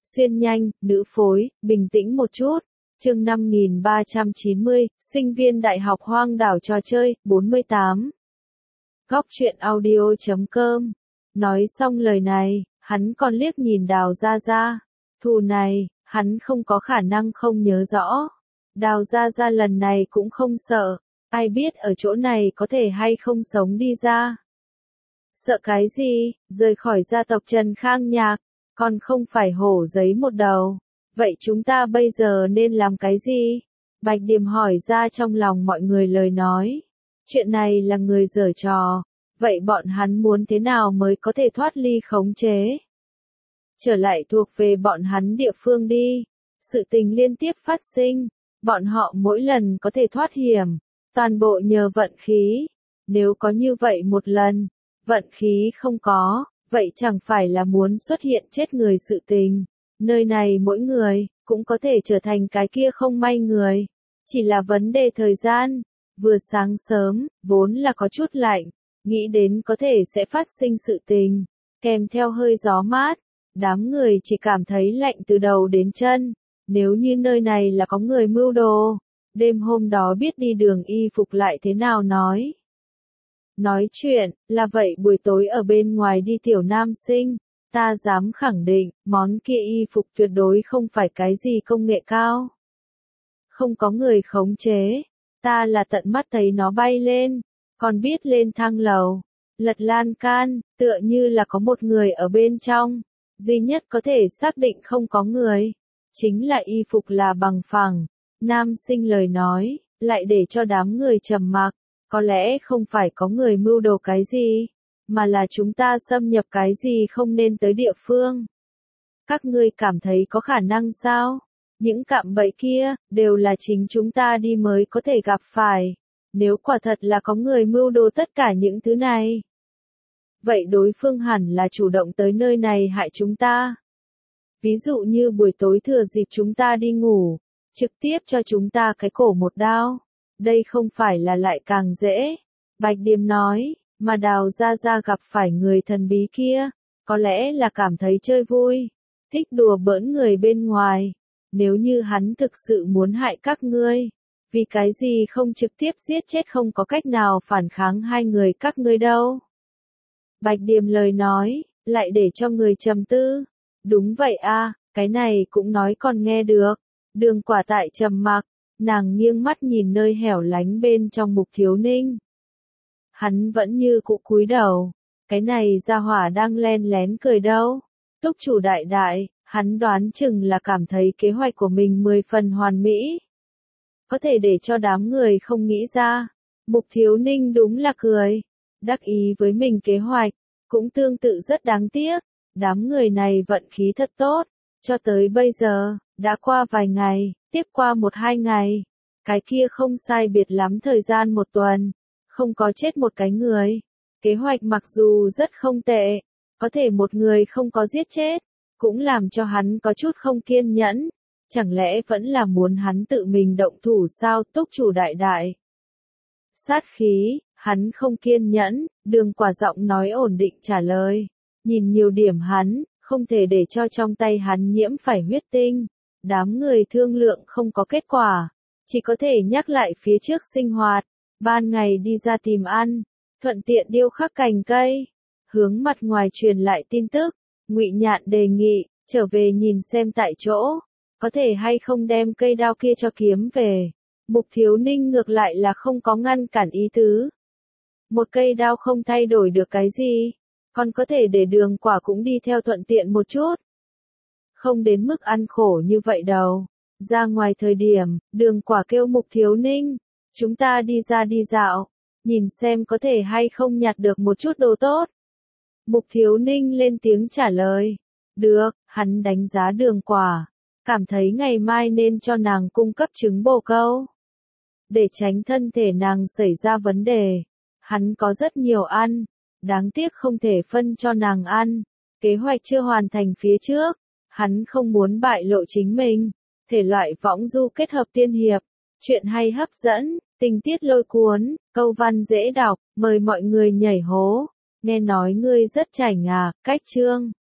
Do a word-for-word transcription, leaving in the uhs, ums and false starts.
Xuyên nhanh, nữ phối, bình tĩnh một chút. Chương năm nghìn ba trăm chín mươi, sinh viên đại học hoang đảo trò chơi, bốn mươi tám. Góc truyện audio chấm com. Nói xong lời này, hắn còn liếc nhìn Đào Gia Gia. Thù này, hắn không có khả năng không nhớ rõ. Đào Gia Gia lần này cũng không sợ, ai biết ở chỗ này có thể hay không sống đi ra. Sợ cái gì, rời khỏi gia tộc Trần Khang Nhạc, còn không phải hổ giấy một đầu. Vậy chúng ta bây giờ nên làm cái gì? Bạch Điềm hỏi ra trong lòng mọi người lời nói. Chuyện này là người giở trò, vậy bọn hắn muốn thế nào mới có thể thoát ly khống chế? Trở lại thuộc về bọn hắn địa phương đi. Sự tình liên tiếp phát sinh, bọn họ mỗi lần có thể thoát hiểm, toàn bộ nhờ vận khí. Nếu có như vậy một lần, vận khí không có, vậy chẳng phải là muốn xuất hiện chết người sự tình. Nơi này mỗi người, cũng có thể trở thành cái kia không may người. Chỉ là vấn đề thời gian. Vừa sáng sớm, vốn là có chút lạnh, nghĩ đến có thể sẽ phát sinh sự tình. Kèm theo hơi gió mát, đám người chỉ cảm thấy lạnh từ đầu đến chân. Nếu như nơi này là có người mưu đồ, đêm hôm đó biết đi đường y phục lại thế nào nói. Nói chuyện, là vậy buổi tối ở bên ngoài đi tiểu nam sinh. Ta dám khẳng định, món kia y phục tuyệt đối không phải cái gì công nghệ cao. Không có người khống chế. Ta là tận mắt thấy nó bay lên, còn biết lên thang lầu, lật lan can, tựa như là có một người ở bên trong. Duy nhất có thể xác định không có người, chính là y phục là bằng phẳng. Nam sinh lời nói, lại để cho đám người trầm mặc. Có lẽ không phải có người mưu đồ cái gì, mà là chúng ta xâm nhập cái gì không nên tới địa phương. Các ngươi cảm thấy có khả năng sao? Những cạm bẫy kia, đều là chính chúng ta đi mới có thể gặp phải. Nếu quả thật là có người mưu đồ tất cả những thứ này, vậy đối phương hẳn là chủ động tới nơi này hại chúng ta. Ví dụ như buổi tối thừa dịp chúng ta đi ngủ, trực tiếp cho chúng ta cái cổ một đao. Đây không phải là lại càng dễ. Bạch Điềm nói, mà Đào Gia Gia gặp phải người thần bí kia, có lẽ là cảm thấy chơi vui, thích đùa bỡn người bên ngoài. Nếu như hắn thực sự muốn hại các ngươi, vì cái gì không trực tiếp giết chết không có cách nào phản kháng hai người các ngươi đâu. Bạch Điềm lời nói, lại để cho người trầm tư. Đúng vậy a, cái này cũng nói còn nghe được. Đường Quả tại trầm mặc, nàng nghiêng mắt nhìn nơi hẻo lánh bên trong Mục Thiếu Ninh. Hắn vẫn như cũ cúi đầu, cái này gia hỏa đang len lén cười đâu. Túc chủ đại đại, hắn đoán chừng là cảm thấy kế hoạch của mình mười phần hoàn mỹ. Có thể để cho đám người không nghĩ ra. Mục Thiếu Ninh đúng là cười, đắc ý với mình kế hoạch, cũng tương tự rất đáng tiếc. Đám người này vận khí thật tốt, cho tới bây giờ, đã qua vài ngày, tiếp qua một hai ngày. Cái kia không sai biệt lắm thời gian một tuần, không có chết một cái người. Kế hoạch mặc dù rất không tệ, có thể một người không có giết chết, cũng làm cho hắn có chút không kiên nhẫn. Chẳng lẽ vẫn là muốn hắn tự mình động thủ sao? Túc chủ đại đại. Sát khí, hắn không kiên nhẫn, Đường Quả giọng nói ổn định trả lời. Nhìn nhiều điểm hắn, không thể để cho trong tay hắn nhiễm phải huyết tinh. Đám người thương lượng không có kết quả, chỉ có thể nhắc lại phía trước sinh hoạt. Ban ngày đi ra tìm ăn, thuận tiện điêu khắc cành cây. Hướng mặt ngoài truyền lại tin tức, Ngụy Nhạn đề nghị, trở về nhìn xem tại chỗ, có thể hay không đem cây đao kia cho kiếm về. Mục Thiếu Ninh ngược lại là không có ngăn cản ý tứ. Một cây đao không thay đổi được cái gì, còn có thể để Đường Quả cũng đi theo thuận tiện một chút. Không đến mức ăn khổ như vậy đâu. Ra ngoài thời điểm, Đường Quả kêu Mục Thiếu Ninh, chúng ta đi ra đi dạo, nhìn xem có thể hay không nhặt được một chút đồ tốt. Mục Thiếu Ninh lên tiếng trả lời. Được, hắn đánh giá Đường Quả, cảm thấy ngày mai nên cho nàng cung cấp trứng bồ câu. Để tránh thân thể nàng xảy ra vấn đề. Hắn có rất nhiều ăn, đáng tiếc không thể phân cho nàng ăn. Kế hoạch chưa hoàn thành phía trước, hắn không muốn bại lộ chính mình. Thể loại võng du kết hợp tiên hiệp, chuyện hay hấp dẫn, tình tiết lôi cuốn, câu văn dễ đọc, mời mọi người nhảy hố. Nghe nói ngươi rất chảnh à, cách chương.